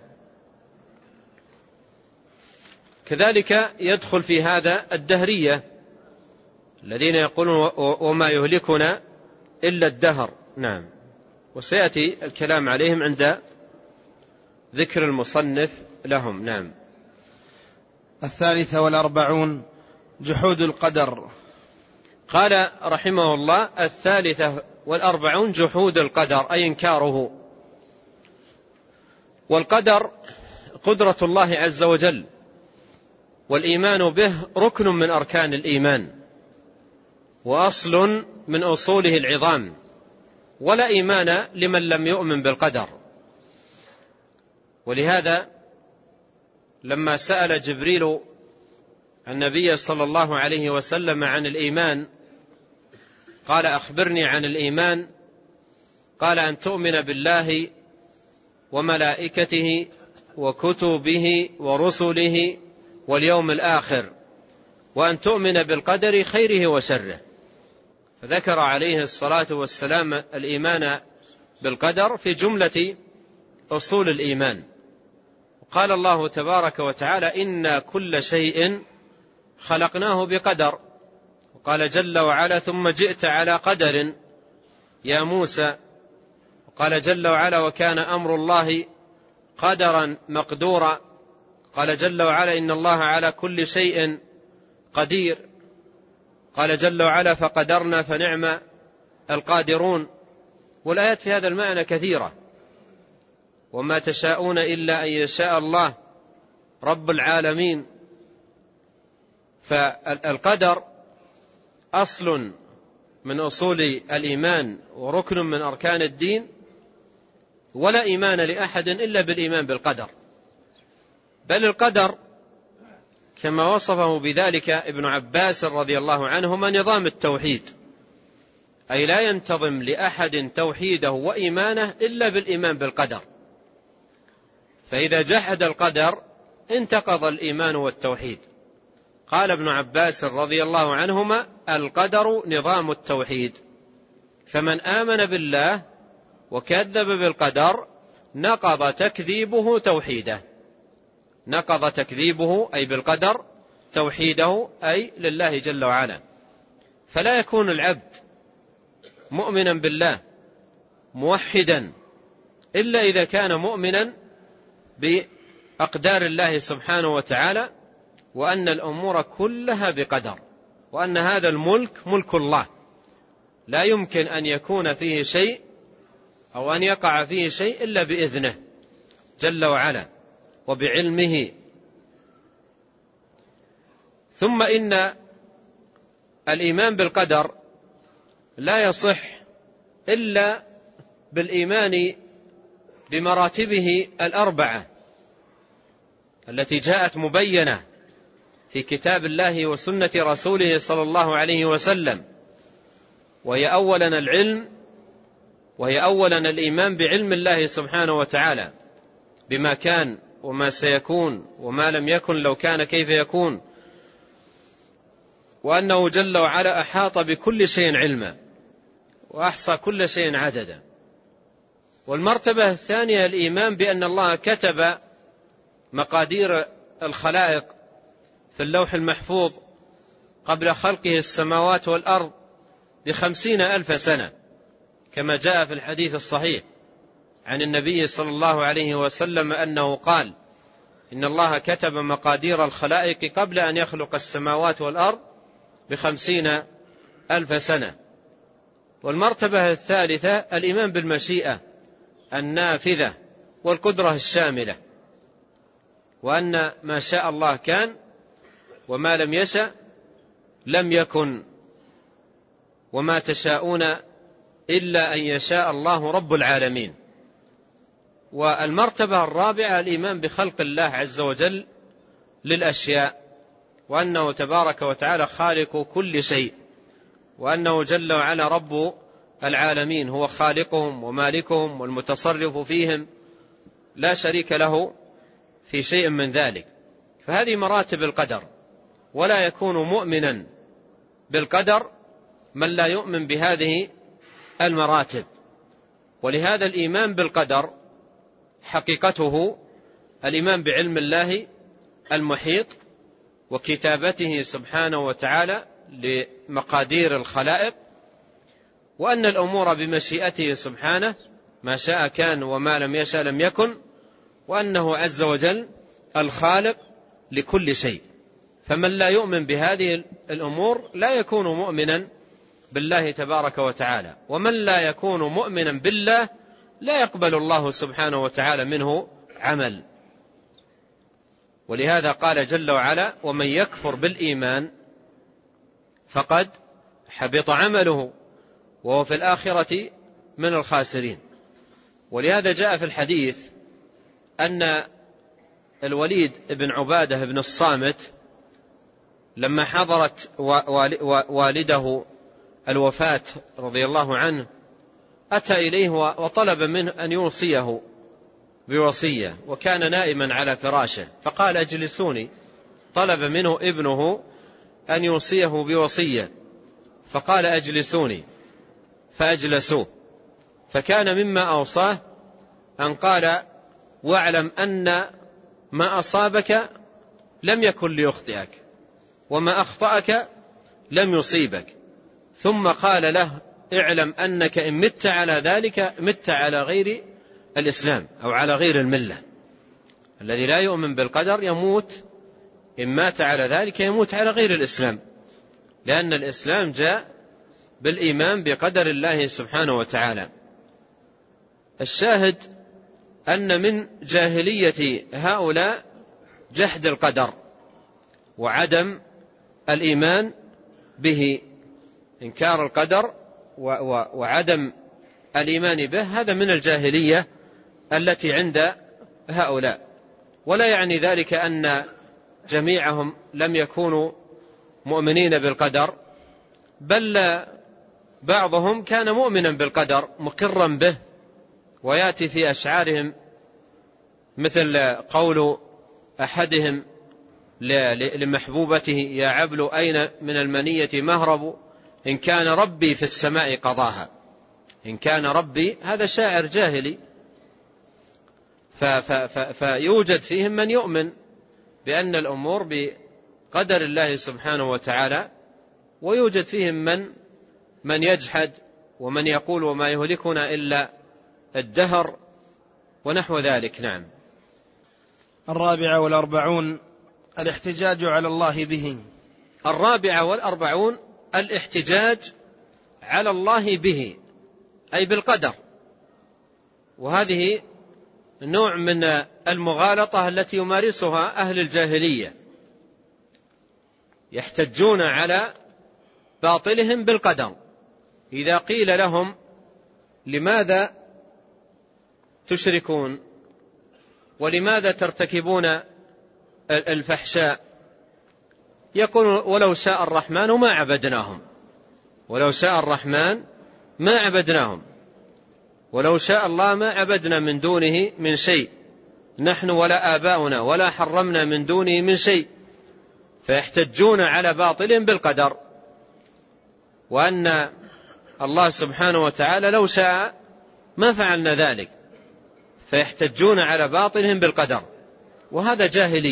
كذلك يدخل في هذا الدهرية الذين يقولون وما يهلكنا إلا الدهر. نعم. وسيأتي الكلام عليهم عند ذكر المصنف لهم. نعم. 43 جحود القدر. قال رحمه الله 43 جحود القدر أي إنكاره. والقدر قدرة الله عز وجل، والإيمان به ركن من أركان الإيمان وأصل من أصوله العظام، ولا إيمان لمن لم يؤمن بالقدر. ولهذا لما سأل جبريل النبي صلى الله عليه وسلم عن الإيمان قال أخبرني عن الإيمان، قال أن تؤمن بالله وملائكته وكتبه ورسله واليوم الآخر وأن تؤمن بالقدر خيره وشره. فذكر عليه الصلاة والسلام الإيمان بالقدر في جملة أصول الإيمان. قال الله تبارك وتعالى إنا كل شيء خلقناه بقدر. وقال جل وعلا ثم جئت على قدر يا موسى. وقال جل وعلا وكان أمر الله قدرا مقدورا. قال جل وعلا إن الله على كل شيء قدير. قال جل وعلا فقدرنا فنعم القادرون. والآيات في هذا المعنى كثيرة. وما تشاءون إلا أن يشاء الله رب العالمين. فالقدر أصل من أصول الإيمان وركن من أركان الدين، ولا إيمان لأحد إلا بالإيمان بالقدر. بل القدر كما وصفه بذلك ابن عباس رضي الله عنهما نظام التوحيد، أي لا ينتظم لأحد توحيده وإيمانه إلا بالإيمان بالقدر. فإذا جحد القدر انتقض الإيمان والتوحيد. قال ابن عباس رضي الله عنهما القدر نظام التوحيد، فمن آمن بالله وكذب بالقدر نقض تكذيبه توحيده. نقض تكذيبه أي بالقدر توحيده أي لله جل وعلا. فلا يكون العبد مؤمنا بالله موحدا إلا إذا كان مؤمنا بأقدار الله سبحانه وتعالى، وأن الأمور كلها بقدر، وأن هذا الملك ملك الله، لا يمكن أن يكون فيه شيء أو أن يقع فيه شيء إلا بإذنه جل وعلا وبعلمه. ثم إن الإيمان بالقدر لا يصح إلا بالإيمان بمراتبه الأربعة التي جاءت مبينة في كتاب الله وسنة رسوله صلى الله عليه وسلم، وهي أولا العلم، وهي أولا الإيمان بعلم الله سبحانه وتعالى بما كان وما سيكون وما لم يكن لو كان كيف يكون، وأنه جل وعلا أحاط بكل شيء علما وأحصى كل شيء عددا. والمرتبة الثانية الإيمان بأن الله كتب مقادير الخلائق في اللوح المحفوظ قبل خلقه السماوات والأرض ب50,000 سنة، كما جاء في الحديث الصحيح عن النبي صلى الله عليه وسلم أنه قال: إن الله كتب مقادير الخلائق قبل أن يخلق السماوات والأرض ب50,000 سنة. والمرتبة الثالثة الإيمان بالمشيئة النافذة والقدرة الشاملة، وأن ما شاء الله كان وما لم يشأ لم يكن، وما تشاءون إلا أن يشاء الله رب العالمين. والمرتبة الرابعة الإيمان بخلق الله عز وجل للأشياء، وأنه تبارك وتعالى خالق كل شيء، وأنه جل وعلا رب العالمين، هو خالقهم ومالكهم والمتصرف فيهم، لا شريك له في شيء من ذلك. فهذه مراتب القدر، ولا يكون مؤمنا بالقدر من لا يؤمن بهذه المراتب. ولهذا الإيمان بالقدر حقيقته الإيمان بعلم الله المحيط وكتابته سبحانه وتعالى لمقادير الخلائق، وأن الأمور بمشيئته سبحانه، ما شاء كان وما لم يشاء لم يكن، وأنه عز وجل الخالق لكل شيء. فمن لا يؤمن بهذه الأمور لا يكون مؤمنا بالله تبارك وتعالى، ومن لا يكون مؤمنا بالله لا يقبل الله سبحانه وتعالى منه عمل. ولهذا قال جل وعلا: ومن يكفر بالإيمان فقد حبط عمله وهو في الآخرة من الخاسرين. ولهذا جاء في الحديث أن الوليد بن عبادة بن الصامت لما حضرت والده الوفاة رضي الله عنه أتى إليه وطلب منه أن يوصيه بوصية، وكان نائما على فراشه، فقال: اجلسوني. طلب منه ابنه أن يوصيه بوصية، فقال: اجلسوني، فأجلسوه. فكان مما أوصاه أن قال: واعلم أن ما أصابك لم يكن ليخطئك، وما أخطأك لم يصيبك. ثم قال له: اعلم أنك إن مت على ذلك مت على غير الإسلام أو على غير الملة. الذي لا يؤمن بالقدر يموت، إن مات على ذلك يموت على غير الإسلام، لأن الإسلام جاء بالإيمان بقدر الله سبحانه وتعالى. الشاهد أن من جاهلية هؤلاء جحد القدر وعدم الإيمان به، إنكار القدر وعدم الإيمان به، هذا من الجاهلية التي عند هؤلاء. ولا يعني ذلك أن جميعهم لم يكونوا مؤمنين بالقدر، بل بعضهم كان مؤمنا بالقدر مقرا به. ويأتي في أشعارهم مثل قول أحدهم لمحبوبته: يا عبل أين من المنية مهرب، إن كان ربي في السماء قضاها. إن كان ربي، هذا شاعر جاهلي، فيوجد فيهم من يؤمن بأن الأمور بقدر الله سبحانه وتعالى، ويوجد فيهم من يجحد ومن يقول: وما يهلكنا إلا الدهر، ونحو ذلك. نعم. 44 الاحتجاج على الله به. 44 الاحتجاج على الله به، أي بالقدر. وهذه نوع من المغالطة التي يمارسها أهل الجاهلية، يحتجون على باطلهم بالقدر. إذا قيل لهم لماذا تشركون ولماذا ترتكبون الفحشاء، يقول ولو شاء الرحمن ما عبدناهم، ولو شاء الرحمن ما عبدناهم، ولو شاء الله ما عبدنا من دونه من شيء، نحن ولا آباؤنا ولا حرمنا من دونه من شيء. فيحتجون على باطل بالقدر، وأن الله سبحانه وتعالى لو شاء ما فعلنا ذلك، فيحتجون على باطلهم بالقدر. وهذا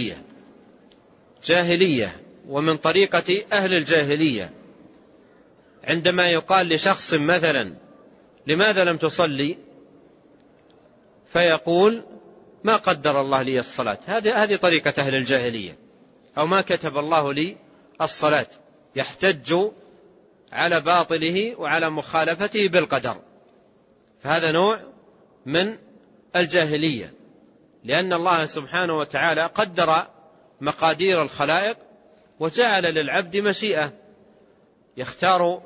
جاهلية ومن طريقة أهل الجاهلية. عندما يقال لشخص مثلا لماذا لم تصلي، فيقول ما قدر الله لي الصلاة، هذه طريقة أهل الجاهلية، أو ما كتب الله لي الصلاة. يحتج على باطله وعلى مخالفته بالقدر، فهذا نوع من الجاهلية، لأن الله سبحانه وتعالى قدر مقادير الخلائق وجعل للعبد مشيئة، يختار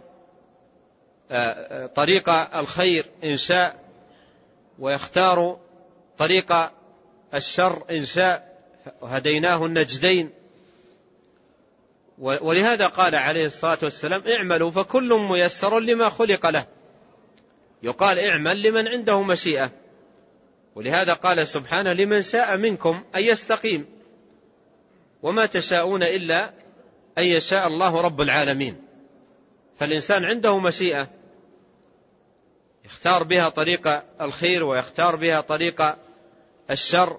طريق الخير إن شاء ويختار طريق الشر إن شاء، وهديناه النجدين. ولهذا قال عليه الصلاة والسلام اعملوا فكل ميسر لما خلق له، يقال اعمل لمن عنده مشيئة. ولهذا قال سبحانه لمن شاء منكم أن يستقيم، وما تشاءون إلا أن يشاء الله رب العالمين. فالإنسان عنده مشيئة يختار بها طريق الخير ويختار بها طريق الشر.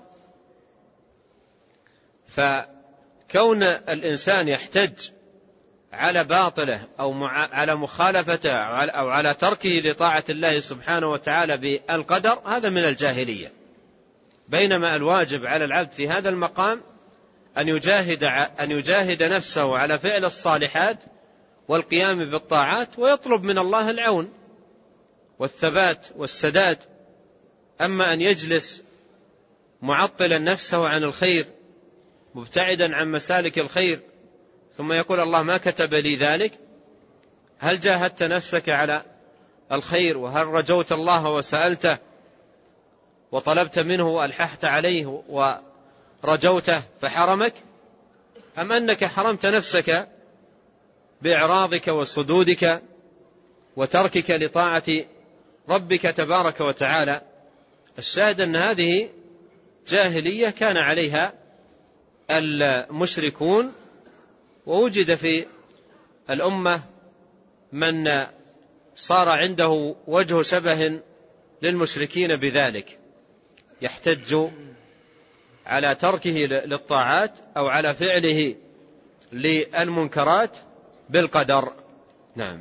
فكون الإنسان يحتج على باطله أو على مخالفته أو على تركه لطاعة الله سبحانه وتعالى بالقدر، هذا من الجاهلية. بينما الواجب على العبد في هذا المقام أن يجاهد نفسه على فعل الصالحات والقيام بالطاعات، ويطلب من الله العون والثبات والسداد. أما أن يجلس معطلا نفسه عن الخير مبتعدا عن مسالك الخير ثم يقول الله ما كتب لي ذلك، هل جاهدت نفسك على الخير؟ وهل رجوت الله وسألته وطلبت منه وألححت عليه ورجوته فحرمك؟ أم أنك حرمت نفسك بإعراضك وصدودك وتركك لطاعة ربك تبارك وتعالى؟ الشاهد أن هذه جاهلية كان عليها المشركون، ووجد في الأمة من صار عنده وجه شبه للمشركين بذلك، يحتج على تركه للطاعات أو على فعله للمنكرات بالقدر. نعم.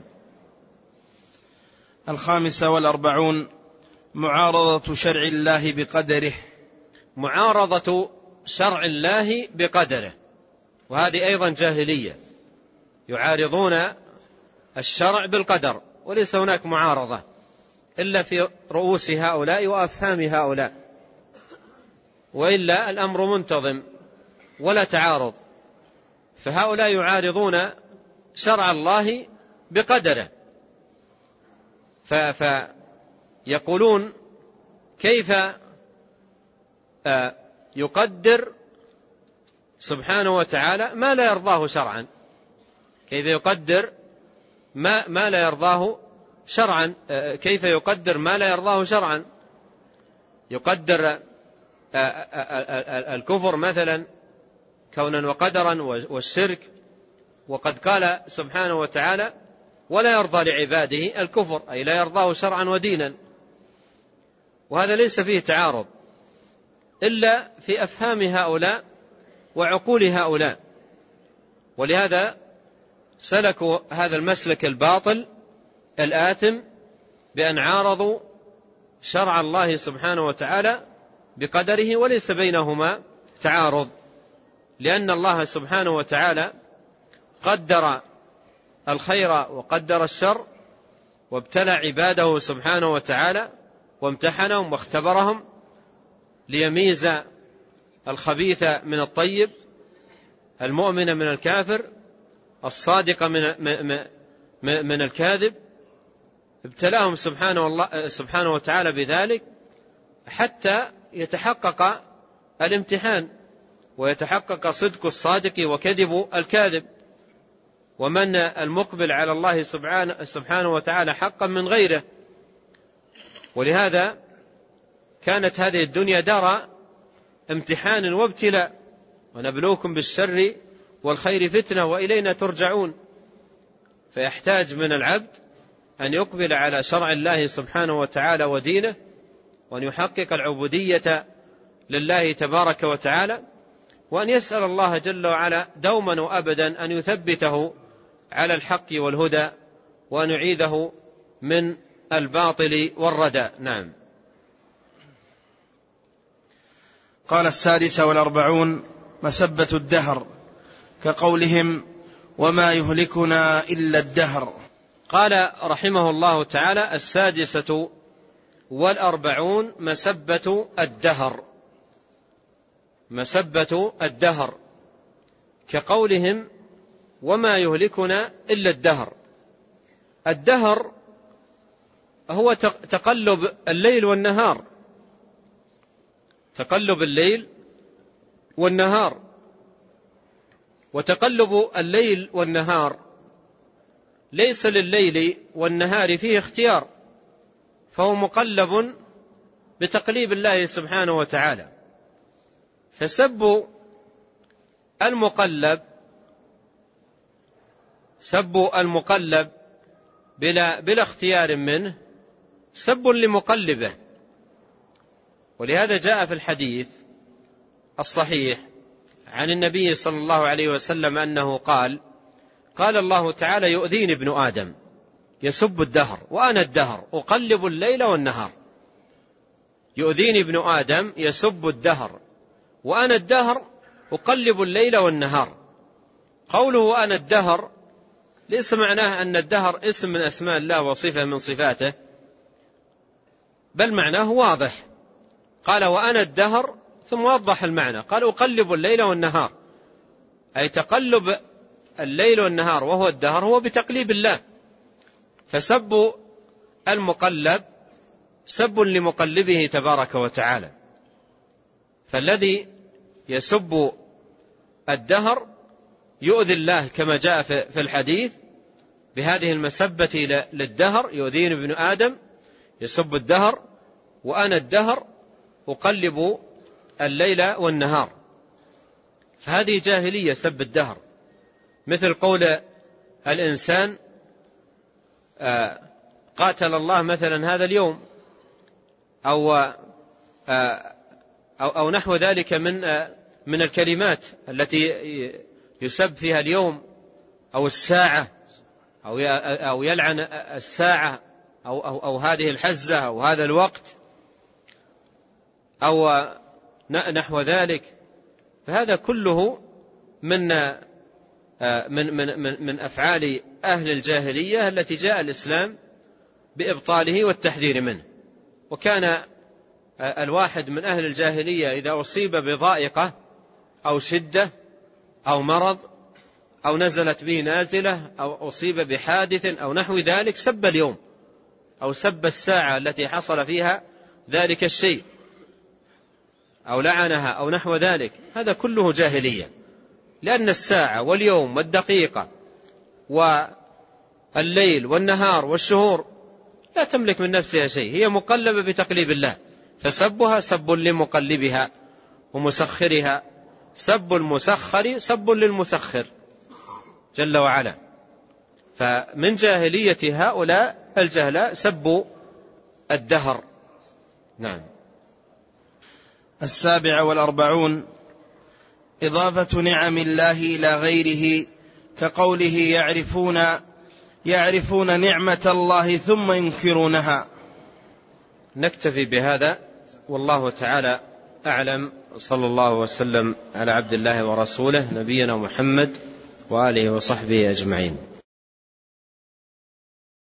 45 معارضة شرع الله بقدره. معارضة شرع الله بقدره، وهذه أيضا جاهلية، يعارضون الشرع بالقدر، وليس هناك معارضة إلا في رؤوس هؤلاء وأفهام هؤلاء، وإلا الأمر منتظم ولا تعارض. فهؤلاء يعارضون شرع الله بقدره، فيقولون كيف يقدر سبحانه وتعالى ما لا يرضاه شرعا، كيف يقدر ما لا يرضاه شرعا، كيف يقدر ما لا يرضاه شرعا؟ يقدر الكفر مثلا كونا وقدرا والشرك، وقد قال سبحانه وتعالى ولا يرضى لعباده الكفر، أي لا يرضاه شرعا ودينا. وهذا ليس فيه تعارض إلا في أفهام هؤلاء وعقول هؤلاء، ولهذا سلكوا هذا المسلك الباطل الآثم بأن عارضوا شرع الله سبحانه وتعالى بقدره وليس بينهما تعارض، لأن الله سبحانه وتعالى قدر الخير وقدر الشر وابتلى عباده سبحانه وتعالى وامتحنهم واختبرهم ليميز الخبيث من الطيب، المؤمن من الكافر، الصادق من الكاذب. ابتلاهم سبحانه وتعالى بذلك حتى يتحقق الامتحان ويتحقق صدق الصادق وكذب الكاذب، ومن المقبل على الله سبحانه وتعالى حقا من غيره. ولهذا كانت هذه الدنيا دار امتحان وابتلاء، ونبلوكم بالشر والخير فتنة وإلينا ترجعون. فيحتاج من العبد أن يقبل على شرع الله سبحانه وتعالى ودينه، وأن يحقق العبودية لله تبارك وتعالى، وأن يسأل الله جل وعلا دوما وأبدا أن يثبته على الحق والهدى، وأن يعيذه من الباطل والردى. نعم. قال 46 مسبة الدهر، كقولهم وما يهلكنا إلا الدهر. قال رحمه الله تعالى 46 مسبة الدهر. مسبة الدهر كقولهم وما يهلكنا إلا الدهر. الدهر هو تقلب الليل والنهار، تقلب الليل والنهار. وتقلب الليل والنهار ليس لليل والنهار فيه اختيار، فهو مقلب بتقليب الله سبحانه وتعالى. فسب المقلب بلا اختيار منه سب لمقلبه. ولهذا جاء في الحديث الصحيح عن النبي صلى الله عليه وسلم أنه قال الله تعالى يؤذيني ابن آدم يسب الدهر وأنا الدهر أقلب الليل والنهار. يؤذيني ابن آدم يسب الدهر وأنا الدهر أقلب الليل والنهار. قوله أنا الدهر ليس معناه أن الدهر اسم من أسماء الله وصفة من صفاته، بل معناه واضح. قال وأنا الدهر ثم وضح المعنى، قال أقلب الليل والنهار، أي تقلب الليل والنهار وهو الدهر هو بتقليب الله. فسب المقلب سب لمقلبه تبارك وتعالى. فالذي يسب الدهر يؤذي الله كما جاء في الحديث بهذه المسبة للدهر. يؤذيني ابن آدم يسب الدهر وأنا الدهر أقلب الليل والنهار. فهذه جاهلية سب الدهر، مثل قول الإنسان قاتل الله مثلا هذا اليوم، أو نحو ذلك من الكلمات التي يسب فيها اليوم أو الساعة، أو يلعن الساعة أو هذه الحزة أو هذا الوقت أو نحو ذلك. فهذا كله من أفعال أهل الجاهلية التي جاء الإسلام بإبطاله والتحذير منه. وكان الواحد من أهل الجاهلية إذا أصيب بضائقة أو شدة أو مرض أو نزلت به نازلة أو أصيب بحادث أو نحو ذلك سب اليوم أو سب الساعة التي حصل فيها ذلك الشيء أو لعنها أو نحو ذلك. هذا كله جاهلية، لأن الساعة واليوم والدقيقة والليل والنهار والشهور لا تملك من نفسها شيء، هي مقلبة بتقليب الله. فسبها سب لمقلبها ومسخرها، سب المسخر سب للمسخر جل وعلا. فمن جاهلية هؤلاء الجهلاء سبوا الدهر. نعم. 47 إضافة نعم الله إلى غيره، كقوله يعرفون نعمة الله ثم ينكرونها. نكتفي بهذا، والله تعالى أعلم. صلى الله وسلم على عبد الله ورسوله نبينا محمد وآله وصحبه أجمعين.